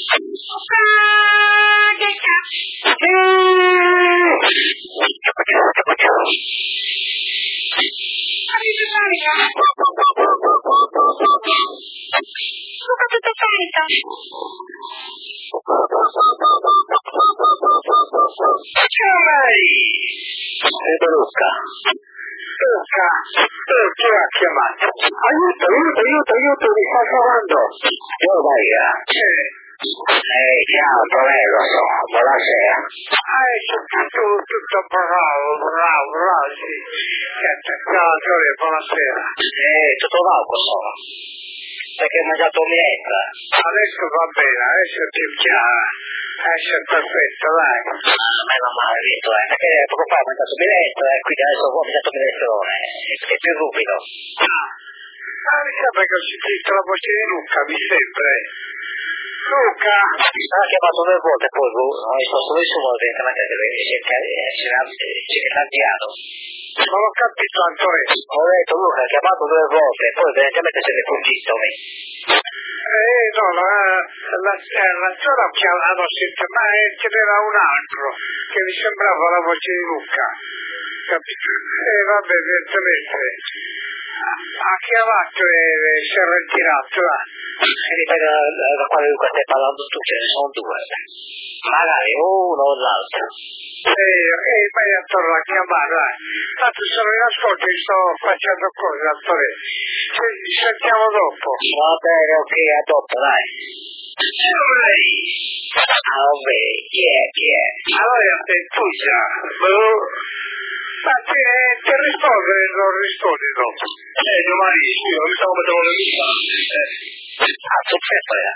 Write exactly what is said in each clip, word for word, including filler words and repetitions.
Luca, Luca, chi ha chiamato? Aiuto, aiuto, aiuto, aiuto, mi sta salvando. Io vai, eh, ciao, prego, buonasera. Ah, tutto, tutto bravo, bravo, bravo, sì. Ciao, Giorgio, buonasera. Eh, tutto bravo, sono. Perché hai mangiato mietta? Adesso va bene, adesso è più chiaro. Adesso è perfetto, dai. Ah, ma non male detto, eh. Perché poco fa ho mangiato miletto, e quindi adesso ho mangiato milettone. È più ruvido. Ah, ah, mi sembra che ho sentito la voce di Luca, mi sembra. Luca! Ha chiamato due volte, poi non risposto nessuno, evidentemente si è cambiato. Non ho capito, Antonio. Ho detto Luca, ha chiamato due volte, poi evidentemente se ne è fuggito. Eh, no, la, la, la zona hanno sentito, ma ce n'era un altro che mi sembrava la voce di Luca. Capito? Eh, vabbè, evidentemente. Ha chiamato e si è ritirato, va. Si dipende da, da quale Luca stai parlando tu, ce ne sono due. Magari uno o l'altro. Eh, eh, vai a tornare a chiamare, dai. Tanto sono in ascolto e sto facendo cose, Antonio. Ci sentiamo dopo. Va bene, ok, a dopo, dai. Ah, vabbè, chi è, chi è? Allora sei tu già. Ma ti, ti rispondo e non rispondi dopo. Eh, domani, scusa, non mi stavo mettendo le mie. Ah, successo, eh?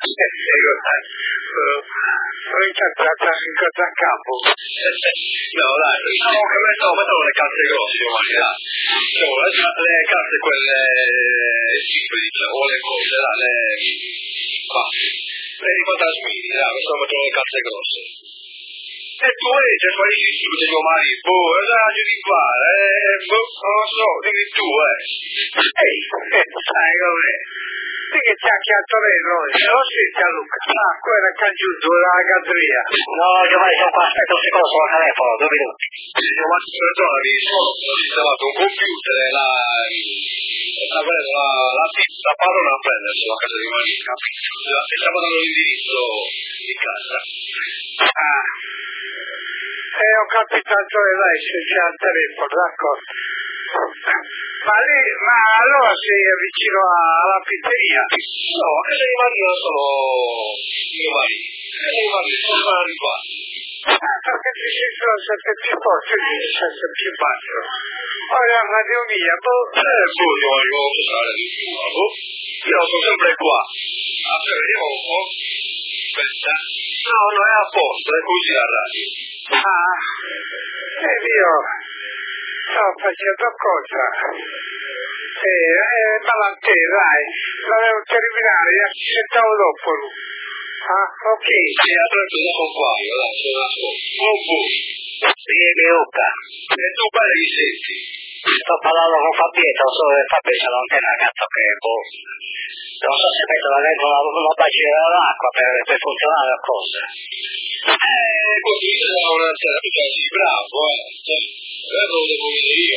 Rincartata in casa a campo. No, dai, diciamo che mettono, mettono le calze grosse domani, dai. Diciamo, le, le calze quelle, o le cose, dai, le... qua. Le di quattromila, dai, mettono, mettono le calze grosse. E tu leggi, poi dici tu, domani, boh, esagio di qua, eh, boh, non lo so, dimmi tu, eh. Ehi, sai com'è? Sì che c'è anche Antonello, non senti Luca? Ah, quella che ha giunto la galleria. No, Giovanni, sono qua, aspetta un secondo, sono al telefono, due minuti. Giovanni, perdonami, sono installato un computer e la... la, la, la, la parola a prenderselo a casa di Marina. E stavo dando l'indirizzo di casa. Ah. Eh, ho capito Antonello, dai, se c'è al telefono, d'accordo. Ma lì, ma allora sei vicino alla pizzeria? No, a casa di Marina sono io Marina. A casa di Marina sono di qua. Ah, perché ti sentono sempre più forte, ti sempre più basso. Ora radio mia, boh. Eh, boh, io arrivo a pensare di più, boh. Io sono sempre qua. Ah, vediamo un po'. Aspetta. No, non è a posto, è così la radio. Ah, e io sto facendo cosa? Eh, eh, malante, dai, dovevo terminare, ci sentiamo dopo. Ah, ok. Sì, adesso sono qua, io la sono la so. Non voi. Sì, Luca. E tu parli di senti? Sto parlando con Fabietto, so che Fabietto non tiene la cazzo che boh. Non so se mettono dentro una, una bacina dell'acqua per, per funzionare la cosa. Eh, così sono una certificazione bravo, eh. Però lo devo vedere io.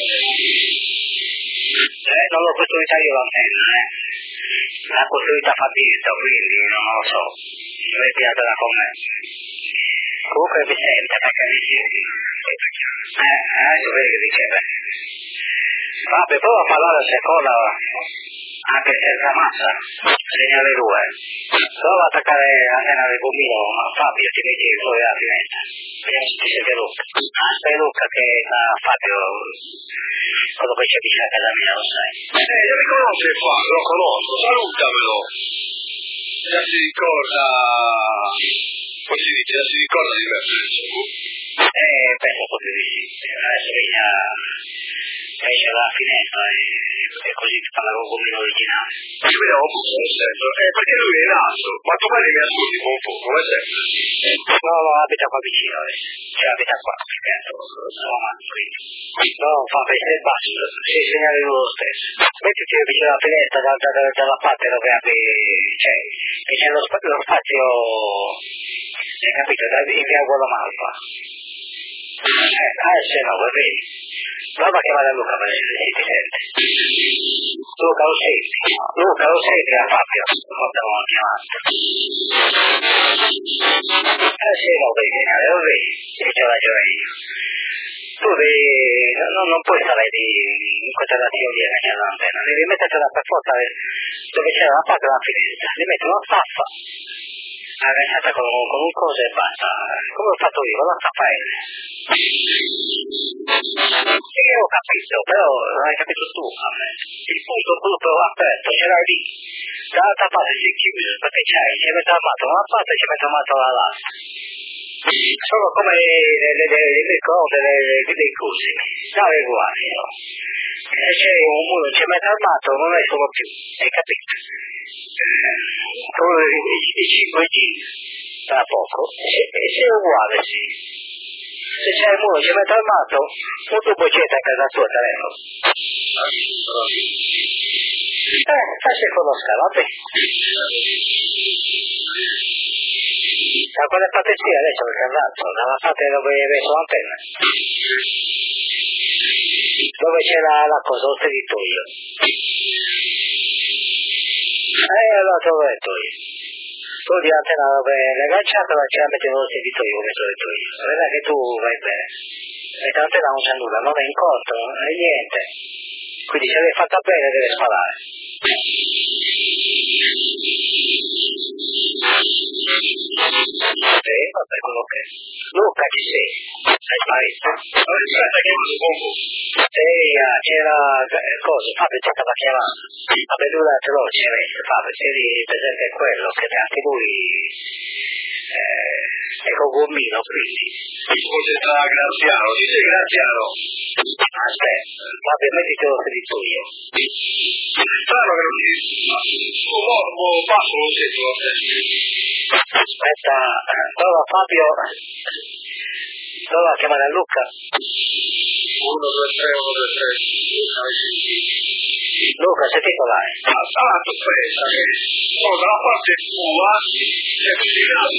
Eh, non l'ho costruita io l'antenna, eh. L'ha costruita Fabietto, quindi non lo so. Non è piaciuta con me. Comunque mi sente, perché mi senti. Eh, adesso vedi che dice, beh. Vabbè, prova a parlare il secondo, anche senza massa, segnale due. Prova a attaccare l'antenna del gommino, ma Fabio ti metti fuori la finestra. Vediamo se ti sente Luca. Aspetta Luca che sta Fabio, quando poi c'è vicino a casa mia, lo sai. Eh, io mi conosco qua, lo conosco, salutamelo. Già si ricorda, come si dice, già si ricorda di me. Eh, penso proprio di sì. Adesso vieni a... esce dalla finestra e, e così parla con meno originale. Io vedo un po' senso, eh, perché lui è in alto, ma tu mai mi ascolti un po', come sempre? No, no, abita qua vicino, eh. Cioè abita qua, certo, insomma, quindi. No, fa per il basso, si segnala lui lo stesso. Mettiti vicino alla finestra da, da, da, dalla parte dove apri, cioè, che c'è lo, sp- lo spazio, hai capito, da, in via Guarda Malfa. Eh, ah, se no, va bene. Prova a chiamare Luca per vedere se ti sente. Luca lo senti? Luca lo senti a Fabio? L'abbiamo chiamato. Eh sì, no, vedi, lo vedi, e c'ho ragione io. Tu devi, no, non puoi stare di, in questa nazione che c'è l'antenna, devi mettertela per forza dove c'è la parte della finestra, devi mettere una staffa agganciata con, con un coso e basta, come ho fatto io, la staffa L. E io ho capito, però non hai capito tu a me. Il punto proprio aperto, c'era lì. Dall'altra parte si è chiuso, perché c'hai, ci mette armato da una parte e ci mette armato dall'altra. Sono come le, le, le, le cose, le, le, le cose. Stare uguali, no? Se c'è un muro ci mette armato non è solo più, hai capito? Come i cinque G tra poco, e se è uguale, sì. Se c'è il muro ci mette armato, un tubo c'è a casa tua telefono. Eh, faccio conosca, vabbè. Da quella parte sì, adesso il carrazzo, dalla parte dove hai messo l'antenna. Dove c'è la, la cosa, ho detto io. Eh, allora te l'ho detto io. Tu di l'antenna dove l'hai agganciata, la ce la metti nello sedito io, come te l'ho detto io. Vedrai che tu vai bene. E l'antenna non c'è nulla, non è in conto, non è niente. Quindi se l'hai fatta bene deve sparare. Sì, vabbè, quello che è. Luca, ci sei? Sei sparito? Aspetta, chiamo un po'. Ehi, c'era cosa? Fabio ti stava chiamando. Vabbè, lui là te lo c'è messo, Fabio, se lì presente quello che anche lui eh, è con gommino, quindi. Forse sarà Graziano, dice Graziano. Aspetta, vabbè, mettiti lo sedito io. Strano che non mi un passo lo stesso. Aspetta, prova Fabio, prova a chiamare a Luca. uno, due, tre, uno, due, tre. Luca, sei titolare? Ah, aspetta, no, dalla parte tua c'è vicinato.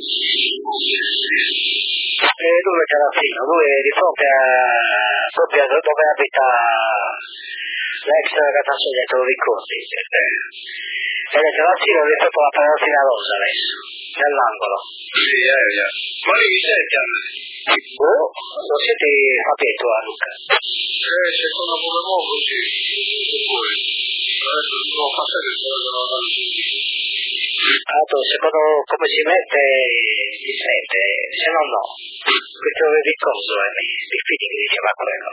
E lui c'è alla fine, lui è di fronte a proprio dove abita l'ex ragazzo che te lo ricordi. E c'è la fine, ho detto la palazzina rosa adesso, nell'angolo. Sì, eh, eh. Ma lì mi senti? Oh, lo siete Fabietto a Luca? Eh, secondo come nuovo, sì. Adesso non fa sempre quello che non ho Allora, secondo come si mette, si sente, se no no. Questo è il coso, è il fidi che diceva quello.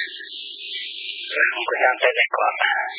Con queste antenne qua.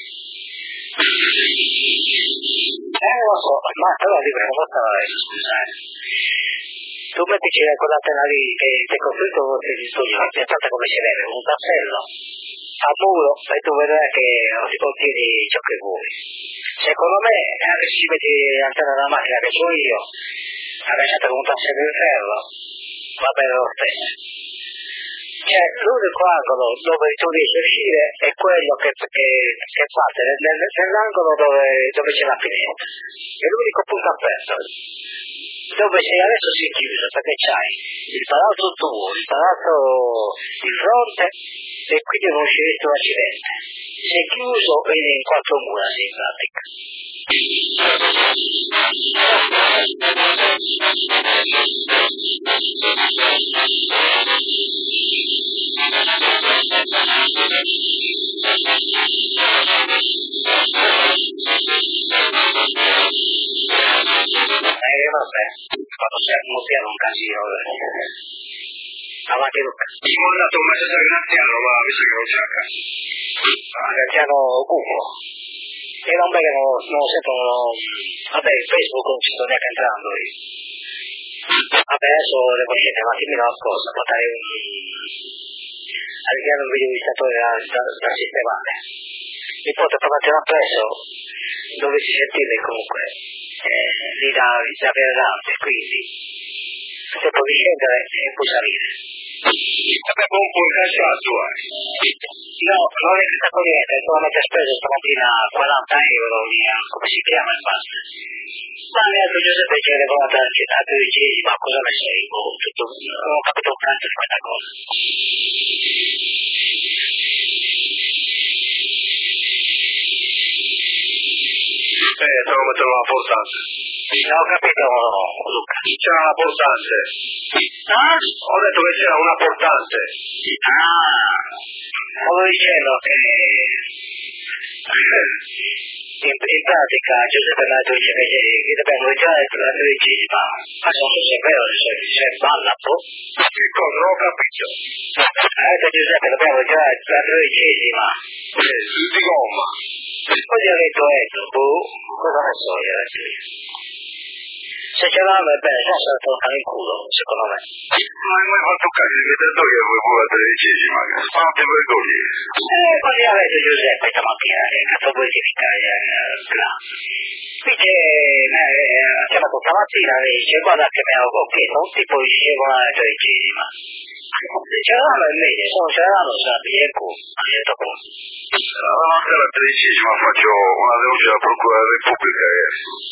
Eh, lo so, ma però dico, non posso adesso, scusa. Tu mettici quell'antenna lì che ti è costruito il studio, è stata come si vede, un tassello a muro e tu vedrai che non si contiene ciò che vuoi. Secondo me, eh, se ci metti l'antenna della macchina che so io, agganciata con un tassello di ferro, va bene lo stesso. Cioè, l'unico angolo dove tu riesci a uscire è quello che, che, che parte nel, nell'angolo dove, dove c'è la finestra. È l'unico punto aperto. Dove sei adesso si è chiuso, perché c'hai il palazzo tuo, il palazzo di fronte, e quindi non usciresti un accidente. Si è chiuso e in quattro mura, sì, in pratica. Eh, vabbè, quando siamo piano un casino. Avanti Luca. Io ho mandato un messaggio a Graziano, ma mi sa che non c'è a casa. A Graziano Buffo. E non perché non, non sento, vabbè, Facebook non ci sto neanche entrando io. Vabbè, adesso le conoscete un attimino la cosa, portare un, che hanno un videovisitore da, da, da sistemare. Mi porta proprio appresso dove si sentire comunque eh, lì da, da Verrante, quindi se puoi scendere e puoi salire. Vabbè, un po' incassato, eh. No, non è questa corriente, solamente speso stamattina quaranta euro, via, come si chiama il basta. Ma mi ha detto Giuseppe che le volate a dodicesima, ma cosa ne sei? Oh, tutto, non ho capito un cazzo di questa cosa. Eh, stavo mettendo una portante. Non ho capito, Luca. C'era una portante. Ah? Ho detto che c'era una portante. Ah, stavo dicendo che in, in pratica Giuseppe mi ha detto che, che dobbiamo iniziare la tredicesima, ma non so se è vero, se, se balla, boh. Che cosa? Non ho capito. Ha detto Giuseppe dobbiamo iniziare la tredicesima. Eh, di gomma. Poi gli ho detto, ecco, boh, cosa ne so io adesso io. Se ce l'hanno è bene, se no se la toccano in culo, secondo me. Non hai mai fatto caso che ti ho detto che vuoi pure la tredicesima? Ma non ti vergogni. Eh, poi gli ha detto Giuseppe stamattina, che cazzo vuoi cercare là. Dice, eh, chiamato stamattina, mi dice, guarda che mi avevo chiesto, un tipo dicevo la tredicesima. Se ce l'hanno è meglio, se non ce l'hanno se la piglia in culo, ha detto così. Allora, anche la tredicesima faccio una denuncia alla Procura della Repubblica che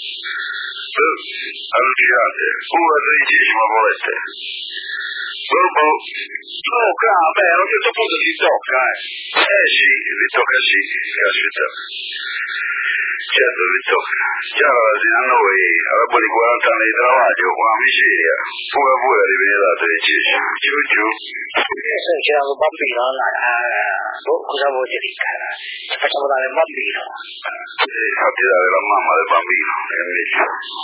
allucinante, pure la tredicesima volete. Dopo, no, vabbè, a un certo punto ti tocca, eh. Eh sì, ti tocca sì, caspita. Certo, ti tocca. Già a noi, dopo di quaranta anni di travaglio, una miseria, pure a voi arrivare alla tredicesima, giù giù. Io se c'era un bambino, boh, cosa vuol dire? Ci facciamo dare un bambino. Sì, fatti dare la mamma del bambino, è meglio.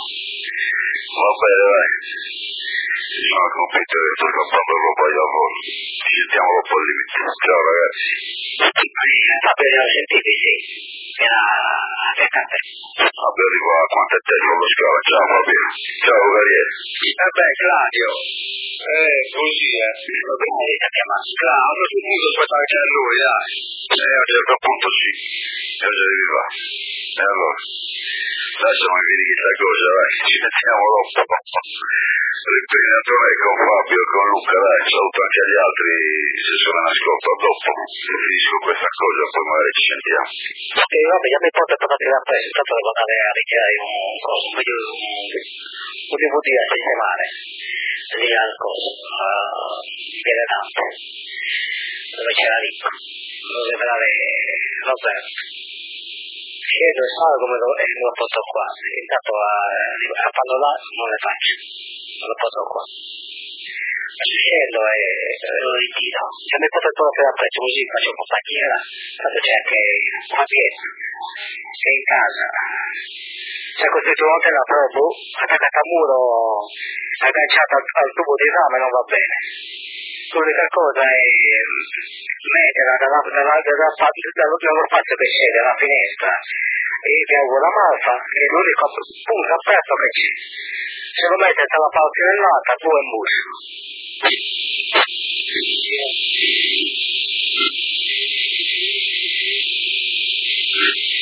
Va bene, dai. Sono convinto che tocca proprio roba di lavoro. Ci sentiamo dopo il limite. Ciao ragazzi. Vabbè, l'ho sentito, sì. Era attaccante. Vabbè, arrivo a quanto è tempo lo scala. Ciao Fabio. Ciao Gabriele. Eh beh, Claudio. Eh, così, eh. Vabbè, ti chiamato. Claudio, a un certo punto aspetta che c'è lui, dai. Eh, a un certo punto sì. E se devi fare. E allora. Adesso mi vedi chissà cosa, vai. Ci mettiamo dopo. Riprenditore con Fabio e con Luca, dai, saluto anche agli altri se sono in ascolto dopo. Finisco questa cosa, poi magari ci sentiamo. E vabbè, già mi porta per tirare presto, tanto devo andare a ritirare un coso, un video, un D V D a sistemare, lì al coso, uh, in Viale Dante, dove c'era Ricco, dove vedrà le Roberto. Chiedo e so come lo, e lo porto qua, intanto a, a farlo là non le faccio, non lo porto qua. Scendo e lo ritiro, se mi porto tutto per prezzo così faccio un po' pacchiera, tanto c'è anche qua dietro, sei in casa. C'è questo volta la provo, attaccata al muro, agganciata al, al tubo di rame non va bene. L'unica cosa è metterla dalla, dalla, dalla, dalla, dalla parte che c'è, dalla finestra, e piango la malfa, è l'unico punto aperto che c'è. Se lo mette dalla parte dell'altra, tu è muso. Thank you.